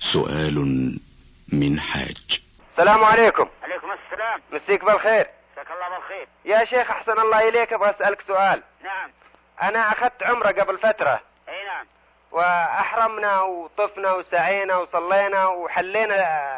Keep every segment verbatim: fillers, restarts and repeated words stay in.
سؤال من حاج. السلام عليكم. عليكم السلام. مسيك بالخير. مساك الله بالخير. يا شيخ أحسن الله إليك، أبغى أسألك سؤال. نعم. أنا أخذت عمرة قبل فترة. أي نعم. وأحرمنا وطفنا وسعينا وصلينا وحلينا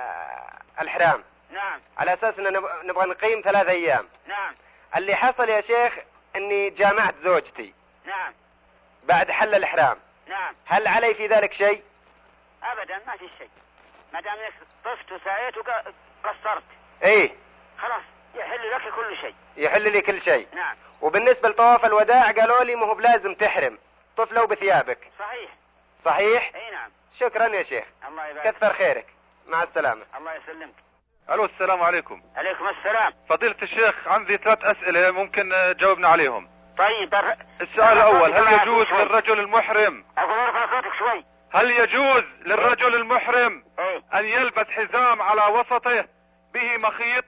الحرام. نعم. على أساس أن نبغى نقيم ثلاث أيام. نعم. اللي حصل يا شيخ أني جامعت زوجتي. نعم. بعد حل الإحرام. نعم. هل علي في ذلك شيء؟ أبدا ما في شيء، ما دام طفت وسعيت وقصرت. إيه. خلاص يحل لك كل شيء. يحل لي كل شيء. نعم. وبالنسبة لطواف الوداع قالوا لي مو بلازم تحرم، طف لو بثيابك. صحيح. صحيح؟ اي نعم. شكرا يا شيخ. الله يبارك. كثر خيرك. مع السلامة. الله يسلمك. الو السلام عليكم. عليكم السلام. فضيلة الشيخ عندي ثلاث اسئلة ممكن تجاوبنا عليهم. طيب. السؤال الاول، هل يجوز للرجل المحرم اقول ارفع صوتك شوي. هل يجوز للرجل المحرم ايه؟ ان يلبس حزام على وسطه به مخيط؟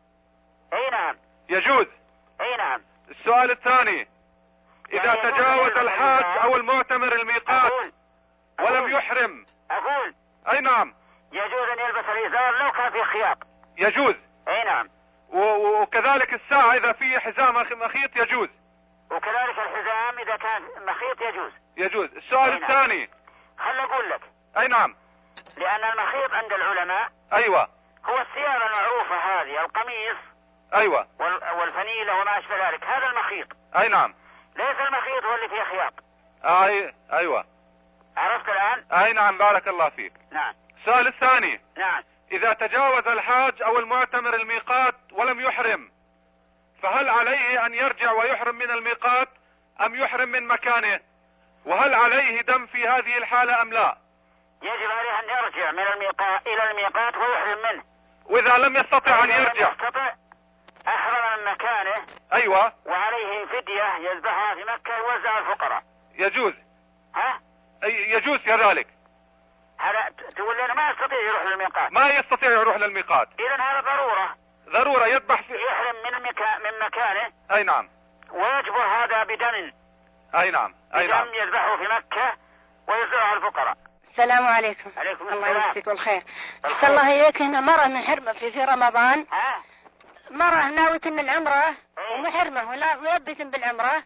اي نعم. يجوز. اي نعم. السؤال الثاني، اذا يعني تجاوز الحاج او المعتمر الميقات أقول. ولم أقول. يحرم. اقول اي نعم. يجوز ان يلبس الازار لو كان في خياط. يجوز. اي نعم. و- وكذلك الساعة اذا في حزام مخيط يجوز. وكذلك الحزام اذا كان مخيط يجوز. يجوز. السؤال نعم. الثاني. خل اقول لك. اي نعم. لان المخيط عند العلماء ايوه. هو الثياب المعروفة هذه، القميص ايوه. وال- والفنيلة وما اشبه ذلك، هذا المخيط. اي نعم. ليس المخيط هو اللي فيه خياط. اي ايوه. عرفت الان؟ اي نعم بارك الله فيك. نعم. السؤال الثاني، نعم. اذا تجاوز الحاج او المعتمر الميقات ولم يحرم، فهل عليه ان يرجع ويحرم من الميقات ام يحرم من مكانه؟ وهل عليه دم في هذه الحالة ام لا؟ يجب عليه ان يرجع من الميقات الى الميقات ويحرم منه. واذا لم يستطع ان إذا لم يرجع يستطع احرم من مكانه. ايوه. وعليه فدية يذبحها في مكة يوزع الفقراء. يجوز. ها؟ أي يجوز كذلك. هذا تقول لنا ما يستطيع يروح للميقات. ما يستطيع يروح للميقات. اذا هذا ضرورة. ضرورة يذبح في. يحرم من المكان من مكانه. اي نعم. ويجبر هذا بدم. اي نعم. اي نعم. بدم يذبحه في مكة ويوزعه على الفقراء. السلام عليكم. عليكم الله السلام. يمسك بالخير. أحسن الله إليك. هنا مرة محرمة في في رمضان. ها؟ مرة ناوية من العمرة إيه؟ ومحرمة ولا ملبسة بالعمرة،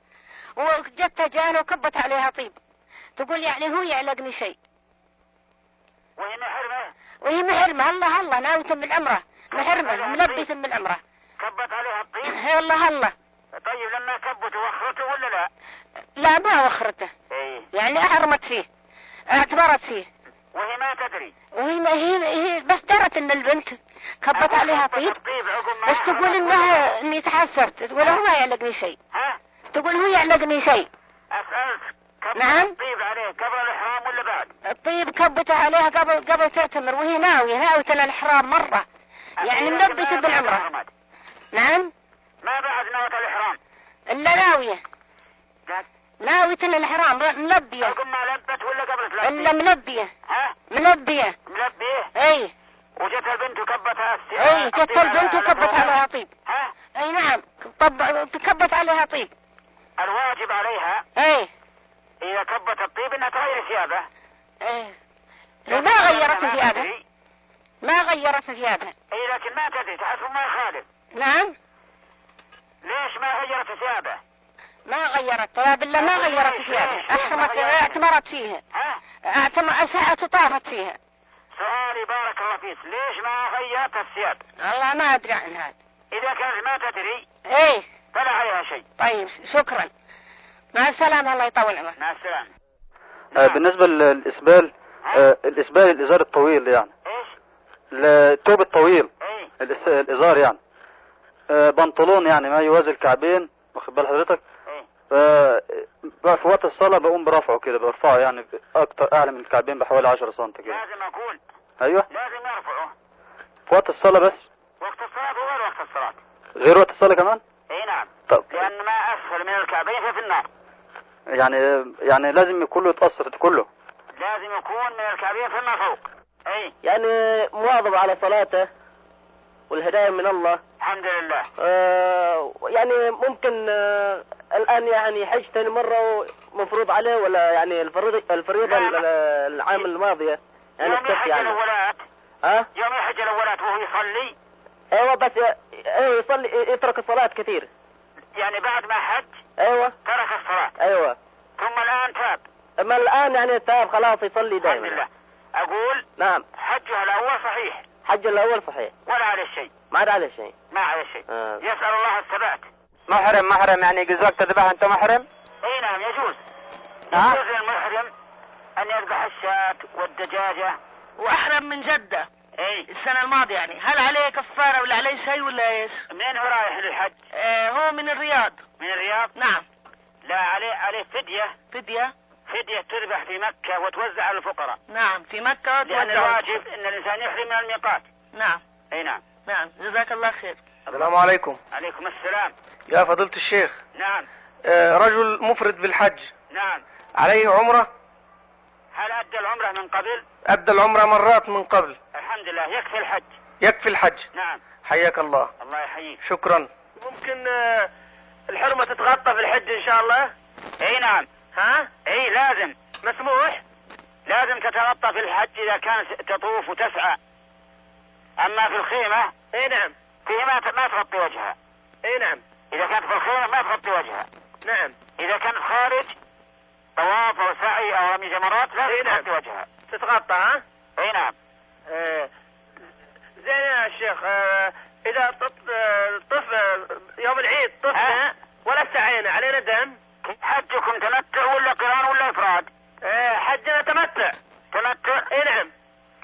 وجت جانا وكبت عليها طيب. تقول يعني هو يعلقني شيء. وهي محرمة. وهي محرمة. الله الله ناوية بالعمرة محرمة ملبسة بالعمرة. كبت عليها الطيب. الله الله. طيب لما كبت وخرته ولا لا؟ لا ما وخرته. ايه. يعني أحرمت فيه، اعتبرت فيه. وهي ما تدري. وهي ما هي, هي بس درت ان البنت كبت عليها طيب. بس تقول انها اني تحسرت. تقول هو ما يعلقني شيء. ها؟ تقول هو يعلقني شيء. اسألت. كبت نعم. الطيب عليه قبل الاحرام ولا بعد؟ الطيب كبت عليها قبل قبل تعتمر، وهي ناوية ناوية الاحرام مرة، يعني ملبسة بالعمرة. نعم. ما بعد نوة الاحرام. الا ناوية. ناوية الاحرام ملبية. عقب ما لبت ولا قبل تلبي؟ الا ملبية. ها؟ ملبية. ملبيه؟ اي. وجت البنت وكبتها السيارة. اي جت البنت وكبت عليها طيب. ها؟ اي نعم. طب كبت عليها طيب. الواجب عليها. اي. اذا كبت الطيب انها تغير ثيابها. ايه. ما غيرت ثيابها. ما غيرت ثيابها. اي لكن ما تدري تحسب ما يخالف. نعم. ليش ما غيرت ثيابها؟ ما غيرت. لا بالله ما غيرت ثيابها. احرمت اعتمرت فيها. ها؟ اعتمر ساعة طافت فيها. سؤالي بارك الله فيك، ليش ما غيرت الثياب؟ والله ما ادري عن هذا. اذا كانت ما تدري ايه فلا عليها شيء. طيب شكرا. مع السلامة. الله يطول عمرك. مع السلامة. آه بالنسبة للإسبال، آه الإسبال الإزار الطويل يعني. ايش؟ الثوب الطويل. ايه؟ الإس- الإزار يعني. آه بنطلون يعني ما يوازي الكعبين، واخد بال حضرتك؟ ايه؟ آه في وقت الصلاة بقوم برفعه كده، برفعه يعني أكتر أعلى من الكعبين بحوالي عشرة سنتي كده. لازم اقول. أيوه. لازم يرفعه. في وقت الصلاة بس. وقت الصلاة وغير وقت الصلاة. غير وقت الصلاة كمان؟ اي نعم. طب لان ما اسفل من الكعبين في النار. يعني يعني لازم كله يتأثر كله. لازم يكون من الكعبين فيما فوق. اي. يعني مواظب على صلاته والهداية من الله. الحمد لله. آه يعني ممكن آه الآن يعني حج ثاني مرة مفروض عليه، ولا يعني الفريضة الفريضة لا، ما- العام الماضية يعني يوم يحج يعني. الأولات ها يوم يحج الأولات وهو يصلي. ايوه بس ايه يصلي يترك الصلاة كثير. يعني بعد ما حج ايوه ترك الصلاة. ايوه ثم الآن تاب. اما الان يعني تاب خلاص يصلي دائما. الحمد لله. أقول نعم حجه الأول صحيح. حج الاول صحيح. ولا عليه شيء. ما عاد عليه شيء. ما عليه شيء. آه. يسأل الله الثبات. محرم محرم يعني يجوز وقت الذبح أنت محرم؟ اي نعم يجوز. ها؟ يجوز للمحرم أن يذبح الشاة والدجاجة. وأحرم من جدة اي السنة الماضية، يعني هل عليه كفارة ولا عليه شيء ولا ايش؟ منين هو رايح للحج؟ آه هو من الرياض. من الرياض؟ نعم. لا عليه عليه فدية. فدية؟ فدية تذبح في مكة وتوزع على الفقراء. نعم في مكة. لأن الواجب أن الإنسان يحرم من الميقات. نعم. اي نعم. نعم جزاك الله خير. السلام عليكم. عليكم السلام. يا فضيلة الشيخ، نعم. آه رجل مفرد بالحج نعم. عليه عمرة، هل أدى العمرة من قبل؟ أدى العمرة مرات من قبل. الحمد لله يكفي الحج. يكفي الحج. نعم. حياك الله. الله يحييك. شكرا. ممكن آه الحرمة تتغطى في الحج ان شاء الله؟ اي نعم. ها اي لازم. مسموح؟ لازم تتغطى في الحج إذا كانت تطوف وتسعى. أما في الخيمة اي نعم. فيه ما ما تغطي وجهها. اي نعم. إذا كانت في الخيمة ما تغطي وجهها. نعم. إذا كانت خارج طواف أو سعي أو رمي جمرات لا إيه نعم. تغطي وجهها. تتغطى ها؟ اي نعم. آه. زين يا شيخ، آه اذا طف آه طف آه يوم العيد طفنا ولا سعينا علينا دم؟ حجكم تمتع ولا قران ولا إفراد؟ آه حجنا تمتع. تمتع؟ اي نعم.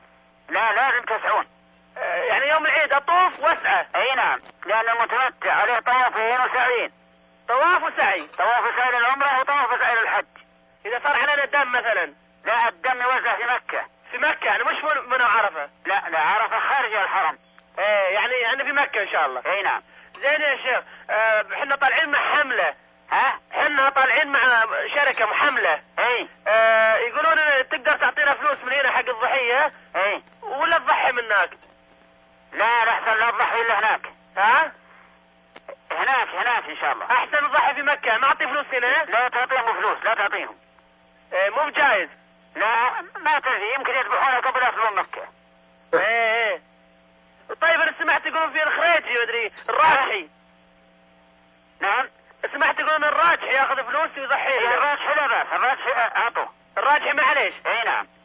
لا لازم تسعون. آه يعني يوم العيد اطوف واسعى. اي نعم، لأن المتمتع عليه طوافين وسعيين. طواف وسعي. طواف سعي للعمرة وطواف سعي للحج. اذا صار علينا دم مثلا؟ لا الدم يوزع في مكة. في مكة يعني مش من عرفة؟ لا لا عرفة خارج الحرم. ايه يعني يعني في مكة ان شاء الله. اي نعم. زين يا شيخ، آه احنا طالعين مع حملة. ها؟ احنا طالعين مع شركة محملة. اي. آه يقولون تقدر تعطينا فلوس من هنا حق الضحية. اي. ولا تضحي من هناك؟ لا لا احسن لا تضحي الا هناك. ها؟ هناك هناك ان شاء الله. احسن نضحي في مكة، ما اعطي فلوس هنا؟ لا تعطيهم فلوس، لا تعطيهم. ايه مو بجايز. لا ما تدري يمكن يذبحونها قبل يدخلون مكة. ايه ايه. طيب انا سمعت يقولون في الخريجي مدري الراجحي. نعم. سمعت يقولون الراجحي ياخذ فلوس ويضحي. الراجحي لا بأس، الراجحي اعطوه. الراجحي معليش. اي نعم.